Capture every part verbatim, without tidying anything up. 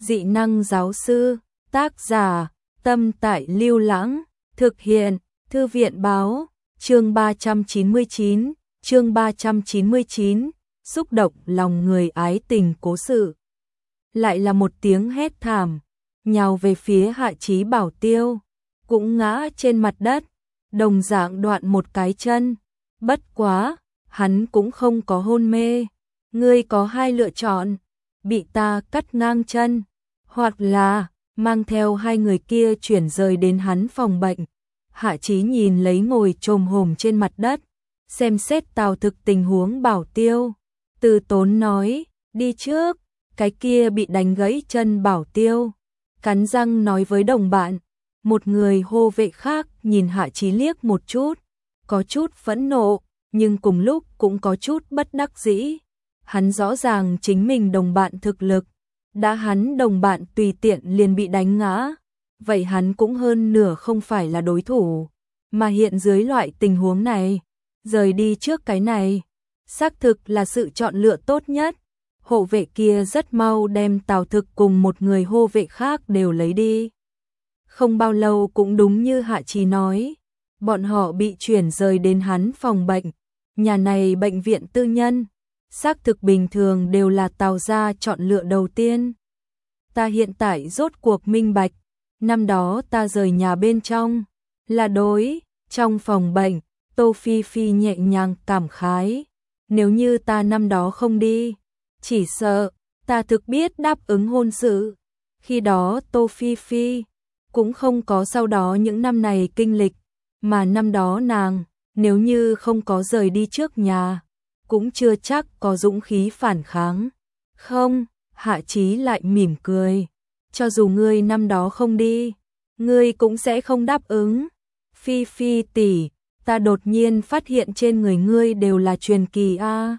Dị năng giáo sư, tác giả, Tâm Tại Lưu Lãng, thực hiện, Thư viện báo, chương ba trăm chín mươi chín, chương ba trăm chín mươi chín, xúc động lòng người ái tình cố sự. Lại là một tiếng hét thảm, nhào về phía Hạ Chí Bảo Tiêu, cũng ngã trên mặt đất, đồng dạng đoạn một cái chân. Bất quá, hắn cũng không có hôn mê. Ngươi có hai lựa chọn, bị ta cắt ngang chân, hoặc là mang theo hai người kia chuyển rời đến hắn phòng bệnh. Hạ Chí nhìn lấy ngồi chồm hổm trên mặt đất, xem xét Tào Thực tình huống Bảo Tiêu, từ tốn nói, đi trước. Cái kia bị đánh gãy chân Bảo Tiêu, cắn răng nói với đồng bạn. Một người hô vệ khác nhìn Hạ Chí liếc một chút, có chút phẫn nộ, nhưng cùng lúc cũng có chút bất đắc dĩ. Hắn rõ ràng chính mình đồng bạn thực lực, đã hắn đồng bạn tùy tiện liền bị đánh ngã, vậy hắn cũng hơn nửa không phải là đối thủ. Mà hiện dưới loại tình huống này, rời đi trước cái này, xác thực là sự chọn lựa tốt nhất. Hộ vệ kia rất mau đem Tào Thực cùng một người hộ vệ khác đều lấy đi. Không bao lâu cũng đúng như Hạ Chí nói, bọn họ bị chuyển rời đến hắn phòng bệnh. Nhà này bệnh viện tư nhân, xác thực bình thường đều là Tào gia chọn lựa đầu tiên. Ta hiện tại rốt cuộc minh bạch, năm đó ta rời nhà bên trong, là đối, trong phòng bệnh, Tô Phi Phi nhẹ nhàng cảm khái. Nếu như ta năm đó không đi, chỉ sợ, ta thực biết đáp ứng hôn sự. Khi đó Tô Phi Phi cũng không có sau đó những năm này kinh lịch, mà năm đó nàng, nếu như không có rời đi trước nhà, cũng chưa chắc có dũng khí phản kháng. Không, Hạ Chí lại mỉm cười, cho dù ngươi năm đó không đi, ngươi cũng sẽ không đáp ứng. Phi Phi tỷ, ta đột nhiên phát hiện trên người ngươi đều là truyền kỳ a.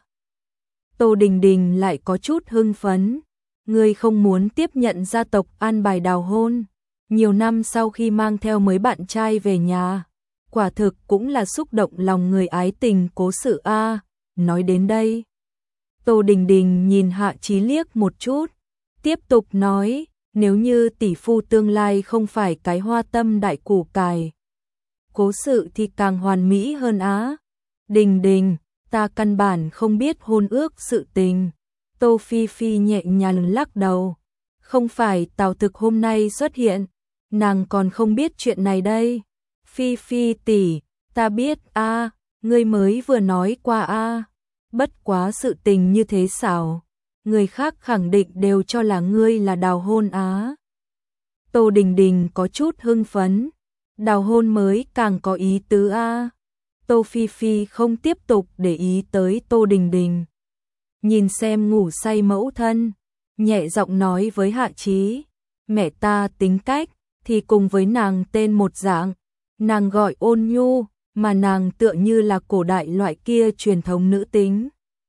Tô Đình Đình lại có chút hưng phấn. Ngươi không muốn tiếp nhận gia tộc an bài đào hôn. Nhiều năm sau khi mang theo mấy bạn trai về nhà, quả thực cũng là xúc động lòng người ái tình cố sự a. Nói đến đây, Tô Đình Đình nhìn Hạ Chí liếc một chút, tiếp tục nói, nếu như tỷ phu tương lai không phải cái hoa tâm đại củ cải, cố sự thì càng hoàn mỹ hơn á. Đình Đình, ta căn bản không biết hôn ước sự tình. Tô Phi Phi nhẹ nhàng lắc đầu, không phải Tào Thực hôm nay xuất hiện, nàng còn không biết chuyện này đây. Phi Phi tỷ, ta biết a, ngươi mới vừa nói qua a. Bất quá sự tình như thế xảo, người khác khẳng định đều cho là ngươi là đào hôn á. Tô Đình Đình có chút hưng phấn, đào hôn mới càng có ý tứ a. Tô Phi Phi không tiếp tục để ý tới Tô Đình Đình, nhìn xem ngủ say mẫu thân, nhẹ giọng nói với Hạ Chí, mẹ ta tính cách thì cùng với nàng tên một dạng, nàng gọi ôn nhu, mà nàng tựa như là cổ đại loại kia truyền thống nữ tính.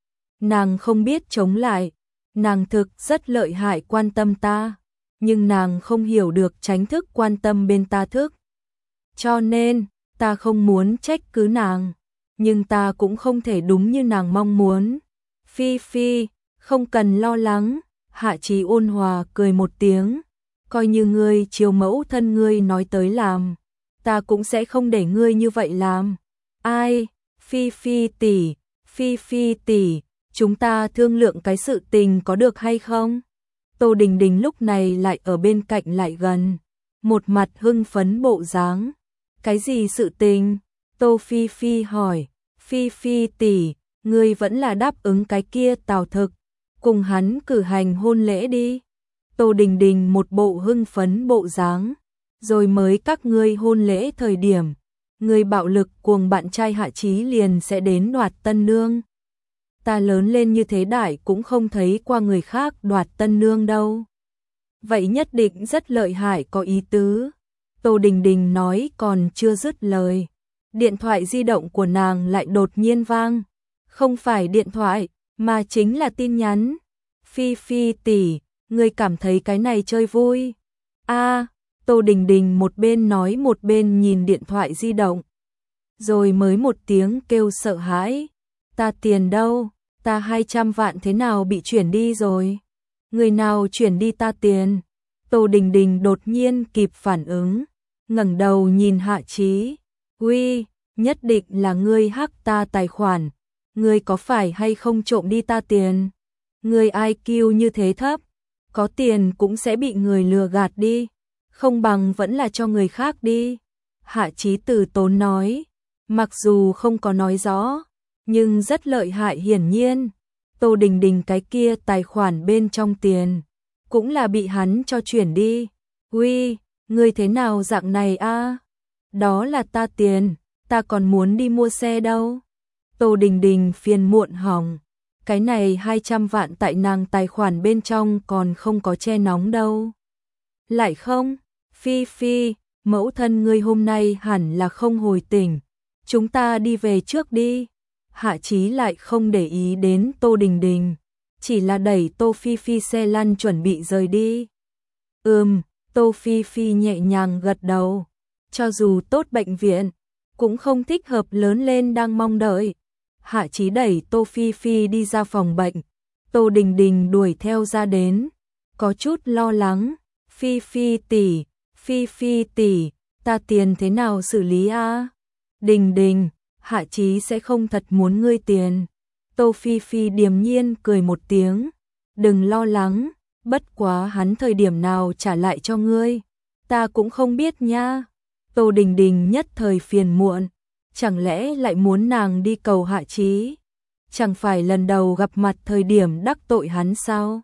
Nàng không biết chống lại, nàng thực rất lợi hại quan tâm ta, nhưng nàng không hiểu được tránh thức quan tâm bên ta thức. Cho nên, ta không muốn trách cứ nàng, nhưng ta cũng không thể đúng như nàng mong muốn. Phi Phi, không cần lo lắng. Hạ Chí ôn hòa cười một tiếng, coi như ngươi chiều mẫu thân ngươi nói tới làm, ta cũng sẽ không để ngươi như vậy làm. Ai, Phi Phi tỷ, Phi Phi tỷ, chúng ta thương lượng cái sự tình có được hay không? Tô Đình Đình lúc này lại ở bên cạnh lại gần, một mặt hưng phấn bộ dáng. Cái gì sự tình? Tô Phi Phi hỏi. Phi Phi tỷ, ngươi vẫn là đáp ứng cái kia Tào Thực, cùng hắn cử hành hôn lễ đi. Tô Đình Đình một bộ hưng phấn bộ dáng, rồi mới các ngươi hôn lễ thời điểm, người bạo lực cuồng bạn trai Hạ Chí liền sẽ đến đoạt tân nương. Ta lớn lên như thế đại cũng không thấy qua người khác đoạt tân nương đâu. Vậy nhất định rất lợi hại có ý tứ. Tô Đình Đình nói còn chưa dứt lời, điện thoại di động của nàng lại đột nhiên vang. Không phải điện thoại, mà chính là tin nhắn. Phi Phi tỷ, ngươi cảm thấy cái này chơi vui? A, Tô Đình Đình một bên nói một bên nhìn điện thoại di động, rồi mới một tiếng kêu sợ hãi. Ta tiền đâu? Ta hai trăm vạn thế nào bị chuyển đi rồi? Người nào chuyển đi ta tiền? Tô Đình Đình đột nhiên kịp phản ứng, ngẩng đầu nhìn Hạ Chí. Uy, nhất định là ngươi hack ta tài khoản. Ngươi có phải hay không trộm đi ta tiền? Ngươi i kiu như thế thấp, có tiền cũng sẽ bị người lừa gạt đi, không bằng vẫn là cho người khác đi. Hạ Chí từ tốn nói, mặc dù không có nói rõ, nhưng rất lợi hại hiển nhiên. Tô Đình Đình cái kia tài khoản bên trong tiền, cũng là bị hắn cho chuyển đi. Uy, ngươi thế nào dạng này a? Đó là ta tiền, ta còn muốn đi mua xe đâu. Tô Đình Đình phiền muộn hỏng, cái này hai trăm vạn tại nàng tài khoản bên trong còn không có che nóng đâu. Lại không, Phi Phi, mẫu thân ngươi hôm nay hẳn là không hồi tỉnh, chúng ta đi về trước đi. Hạ Chí lại không để ý đến Tô Đình Đình, chỉ là đẩy Tô Phi Phi xe lăn chuẩn bị rời đi. Ừm, Tô Phi Phi nhẹ nhàng gật đầu, cho dù tốt bệnh viện, cũng không thích hợp lớn lên đang mong đợi. Hạ Chí đẩy Tô Phi Phi đi ra phòng bệnh, Tô Đình Đình đuổi theo ra đến, có chút lo lắng. Phi Phi tỷ, Phi Phi tỷ, ta tiền thế nào xử lý a? Đình Đình, Hạ Chí sẽ không thật muốn ngươi tiền. Tô Phi Phi điềm nhiên cười một tiếng, đừng lo lắng, bất quá hắn thời điểm nào trả lại cho ngươi, ta cũng không biết nha. Tô Đình Đình nhất thời phiền muộn, chẳng lẽ lại muốn nàng đi cầu Hạ Chí? Chẳng phải lần đầu gặp mặt thời điểm đắc tội hắn sao?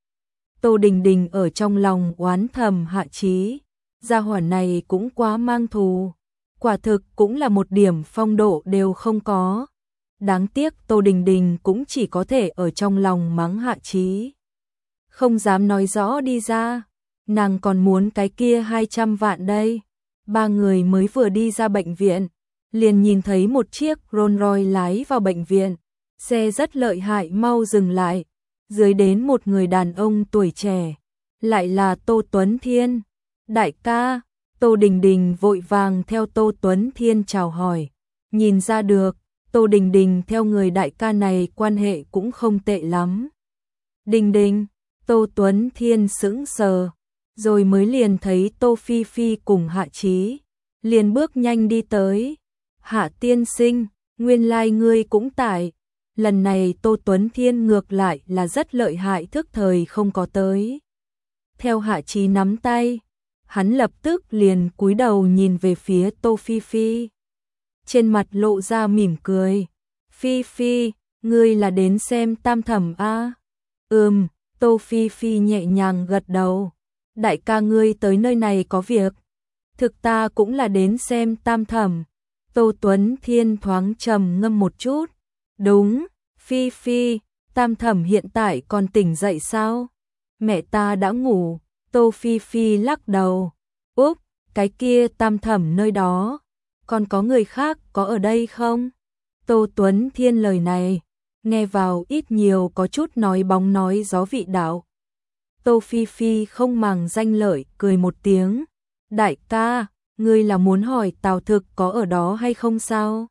Tô Đình Đình ở trong lòng oán thầm Hạ Chí, gia hỏa này cũng quá mang thù, quả thực cũng là một điểm phong độ đều không có. Đáng tiếc Tô Đình Đình cũng chỉ có thể ở trong lòng mắng Hạ Chí, không dám nói rõ đi ra, nàng còn muốn cái kia hai trăm vạn đây. Ba người mới vừa đi ra bệnh viện, liền nhìn thấy một chiếc Rolls Royce lái vào bệnh viện, xe rất lợi hại mau dừng lại, dưới đến một người đàn ông tuổi trẻ, lại là Tô Tuấn Thiên. Đại ca, Tô Đình Đình vội vàng theo Tô Tuấn Thiên chào hỏi, nhìn ra được, Tô Đình Đình theo người đại ca này quan hệ cũng không tệ lắm. Đình Đình, Tô Tuấn Thiên sững sờ, rồi mới liền thấy Tô Phi Phi cùng Hạ Chí, liền bước nhanh đi tới. Hạ tiên sinh, nguyên lai like ngươi cũng tại. Lần này Tô Tuấn Thiên ngược lại là rất lợi hại, thức thời không có tới. Theo Hạ Chí nắm tay, hắn lập tức liền cúi đầu nhìn về phía Tô Phi Phi, trên mặt lộ ra mỉm cười. Phi Phi, ngươi là đến xem tam thẩm a? Ừm, Tô Phi Phi nhẹ nhàng gật đầu. Đại ca ngươi tới nơi này có việc? Thực ta cũng là đến xem tam thẩm. Tô Tuấn Thiên thoáng trầm ngâm một chút. Đúng, Phi Phi, tam thẩm hiện tại còn tỉnh dậy sao? Mẹ ta đã ngủ. Tô Phi Phi lắc đầu. Úp, cái kia tam thẩm nơi đó, còn có người khác có ở đây không? Tô Tuấn Thiên lời này, nghe vào ít nhiều có chút nói bóng nói gió vị đạo. Tô Phi Phi không màng danh lợi, cười một tiếng. Đại ca, ngươi là muốn hỏi Tào Thực có ở đó hay không sao?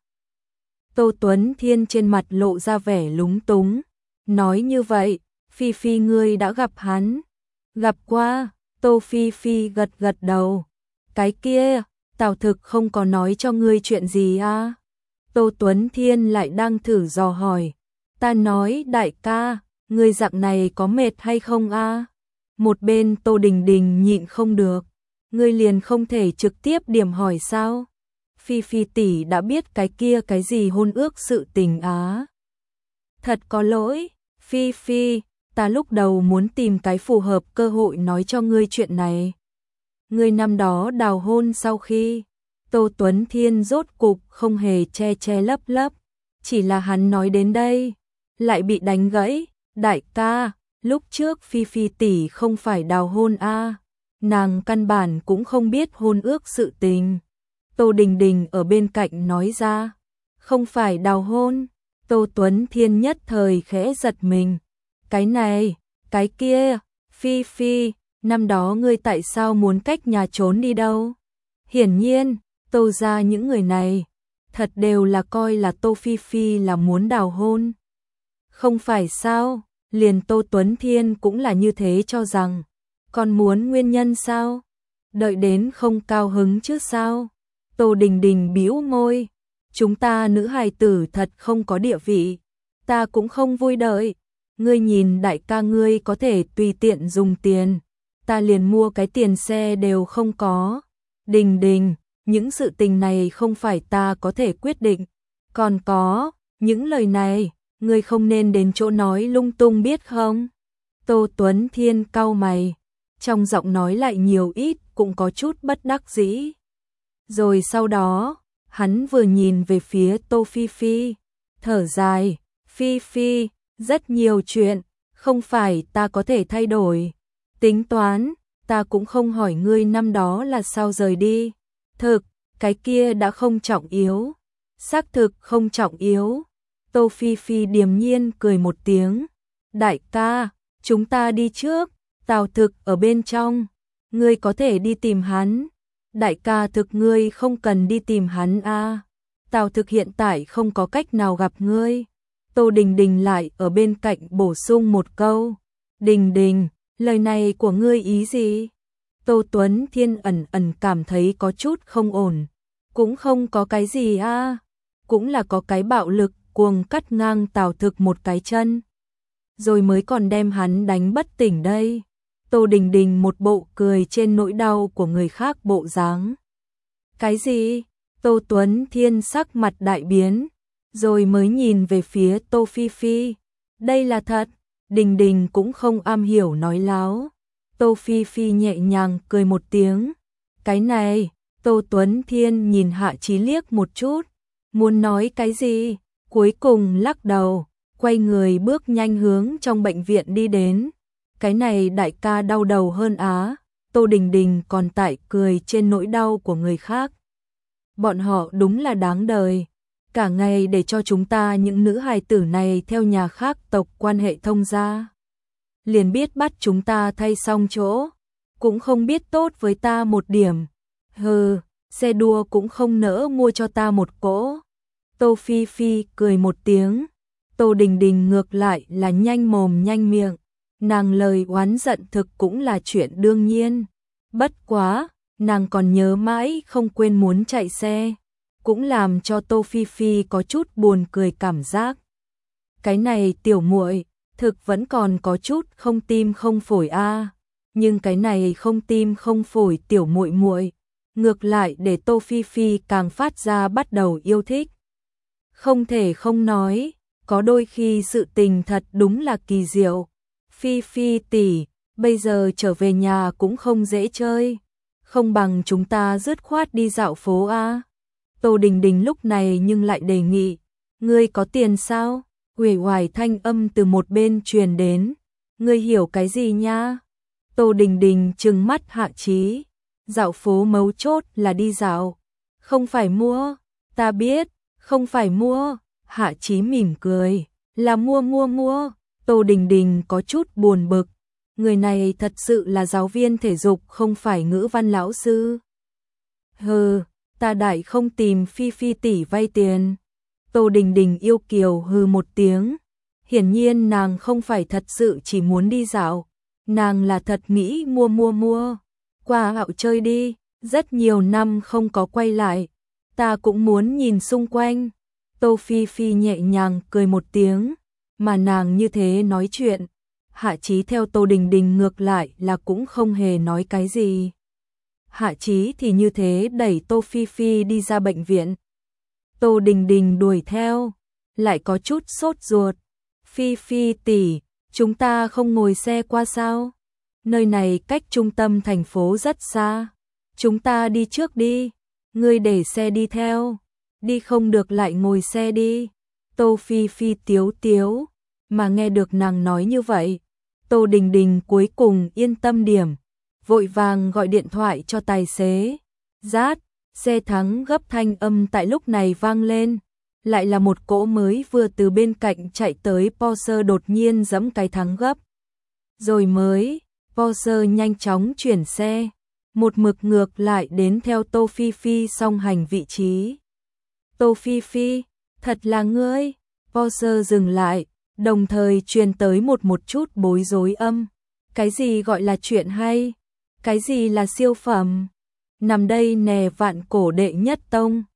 Tô Tuấn Thiên trên mặt lộ ra vẻ lúng túng. Nói như vậy, Phi Phi ngươi đã gặp hắn? Gặp qua, Tô Phi Phi gật gật đầu. Cái kia, Tào Thực không có nói cho ngươi chuyện gì à? Tô Tuấn Thiên lại đang thử dò hỏi. Ta nói đại ca, ngươi dạng này có mệt hay không a? Một bên Tô Đình Đình nhịn không được. Ngươi liền không thể trực tiếp điểm hỏi sao? Phi Phi tỷ đã biết cái kia cái gì hôn ước sự tình á. Thật có lỗi, Phi Phi, ta lúc đầu muốn tìm cái phù hợp cơ hội nói cho ngươi chuyện này. Ngươi năm đó đào hôn sau khi, Tô Tuấn Thiên rốt cục không hề che che lấp lấp, chỉ là hắn nói đến đây, lại bị đánh gãy. Đại ca, lúc trước Phi Phi tỷ không phải đào hôn a, nàng căn bản cũng không biết hôn ước sự tình. Tô Đình Đình ở bên cạnh nói ra, không phải đào hôn. Tô Tuấn Thiên nhất thời khẽ giật mình. Cái này, cái kia, Phi Phi, năm đó ngươi tại sao muốn cách nhà trốn đi đâu? Hiển nhiên, Tô gia những người này, thật đều là coi là Tô Phi Phi là muốn đào hôn. Không phải sao, liền Tô Tuấn Thiên cũng là như thế cho rằng. Còn muốn nguyên nhân sao? Đợi đến không cao hứng chứ sao? Tô Đình Đình bĩu môi, chúng ta nữ hài tử thật không có địa vị, ta cũng không vui đợi. Ngươi nhìn đại ca ngươi có thể tùy tiện dùng tiền, ta liền mua cái tiền xe đều không có. Đình Đình, những sự tình này không phải ta có thể quyết định. Còn có, những lời này, ngươi không nên đến chỗ nói lung tung biết không? Tô Tuấn Thiên cau mày, trong giọng nói lại nhiều ít cũng có chút bất đắc dĩ. Rồi sau đó, hắn vừa nhìn về phía Tô Phi Phi, thở dài, Phi Phi, rất nhiều chuyện, không phải ta có thể thay đổi. Tính toán, ta cũng không hỏi ngươi năm đó là sao rời đi. Thực, cái kia đã không trọng yếu. Xác thực không trọng yếu. Tô Phi Phi điềm nhiên cười một tiếng. Đại ca, chúng ta đi trước, Tào Thực ở bên trong. Ngươi có thể đi tìm hắn. Đại ca Thực ngươi không cần đi tìm hắn a. À. Tào Thực hiện tại không có cách nào gặp ngươi. Tô Đình Đình lại ở bên cạnh bổ sung một câu. Đình Đình, lời này của ngươi ý gì? Tô Tuấn Thiên ẩn ẩn cảm thấy có chút không ổn. Cũng không có cái gì a, à. Cũng là có cái bạo lực cuồng cắt ngang Tào Thực một cái chân. Rồi mới còn đem hắn đánh bất tỉnh đây. Tô Đình Đình một bộ cười trên nỗi đau của người khác bộ dáng. Cái gì? Tô Tuấn Thiên sắc mặt đại biến, rồi mới nhìn về phía Tô Phi Phi. Đây là thật, Đình Đình cũng không am hiểu nói láo. Tô Phi Phi nhẹ nhàng cười một tiếng. Cái này, Tô Tuấn Thiên nhìn Hạ Chí liếc một chút, muốn nói cái gì, cuối cùng lắc đầu, quay người bước nhanh hướng trong bệnh viện đi đến. Cái này đại ca đau đầu hơn á. Tô Đình Đình còn tại cười trên nỗi đau của người khác. Bọn họ đúng là đáng đời, cả ngày để cho chúng ta những nữ hài tử này theo nhà khác tộc quan hệ thông gia. Liền biết bắt chúng ta thay xong chỗ, cũng không biết tốt với ta một điểm. Hừ, xe đua cũng không nỡ mua cho ta một cỗ. Tô Phi Phi cười một tiếng. Tô Đình Đình ngược lại là nhanh mồm nhanh miệng. Nàng lời oán giận thực cũng là chuyện đương nhiên. Bất quá, nàng còn nhớ mãi không quên muốn chạy xe. Cũng làm cho Tô Phi Phi có chút buồn cười cảm giác. Cái này tiểu muội thực vẫn còn có chút không tim không phổi a, à. Nhưng cái này không tim không phổi tiểu muội muội ngược lại để Tô Phi Phi càng phát ra bắt đầu yêu thích. Không thể không nói, có đôi khi sự tình thật đúng là kỳ diệu. Phi Phi tỷ, bây giờ trở về nhà cũng không dễ chơi, không bằng chúng ta dứt khoát đi dạo phố a. À. Tô Đình Đình lúc này nhưng lại đề nghị, ngươi có tiền sao? Uể oải thanh âm từ một bên truyền đến, ngươi hiểu cái gì nha? Tô Đình Đình trừng mắt Hạ Chí, dạo phố mấu chốt là đi dạo, không phải mua. Ta biết, không phải mua. Hạ Chí mỉm cười, là mua mua mua. Tô Đình Đình có chút buồn bực, người này thật sự là giáo viên thể dục không phải ngữ văn lão sư. Hừ, ta đại không tìm Phi Phi tỷ vay tiền. Tô Đình Đình yêu kiều hừ một tiếng, hiển nhiên nàng không phải thật sự chỉ muốn đi dạo, nàng là thật nghĩ mua mua mua. Qua hạo chơi đi, rất nhiều năm không có quay lại, ta cũng muốn nhìn xung quanh. Tô Phi Phi nhẹ nhàng cười một tiếng, mà nàng như thế nói chuyện, Hạ Chí theo Tô Đình Đình ngược lại là cũng không hề nói cái gì. Hạ Chí thì như thế đẩy Tô Phi Phi đi ra bệnh viện. Tô Đình Đình đuổi theo, lại có chút sốt ruột. Phi Phi tỷ, chúng ta không ngồi xe qua sao? Nơi này cách trung tâm thành phố rất xa. Chúng ta đi trước đi, ngươi để xe đi theo. Đi không được lại ngồi xe đi. Tô Phi Phi tiếu tiếu, mà nghe được nàng nói như vậy, Tô Đình Đình cuối cùng yên tâm điểm, vội vàng gọi điện thoại cho tài xế. Rát, xe thắng gấp thanh âm tại lúc này vang lên, lại là một cỗ mới vừa từ bên cạnh chạy tới Porsche đột nhiên giẫm cái thắng gấp. Rồi mới, Porsche nhanh chóng chuyển xe, một mực ngược lại đến theo Tô Phi Phi song hành vị trí. Tô Phi Phi, thật là ngươi. Porsche dừng lại, đồng thời truyền tới một một chút bối rối âm. Cái gì gọi là chuyện hay? Cái gì là siêu phẩm? Nằm đây nè vạn cổ đệ nhất tông.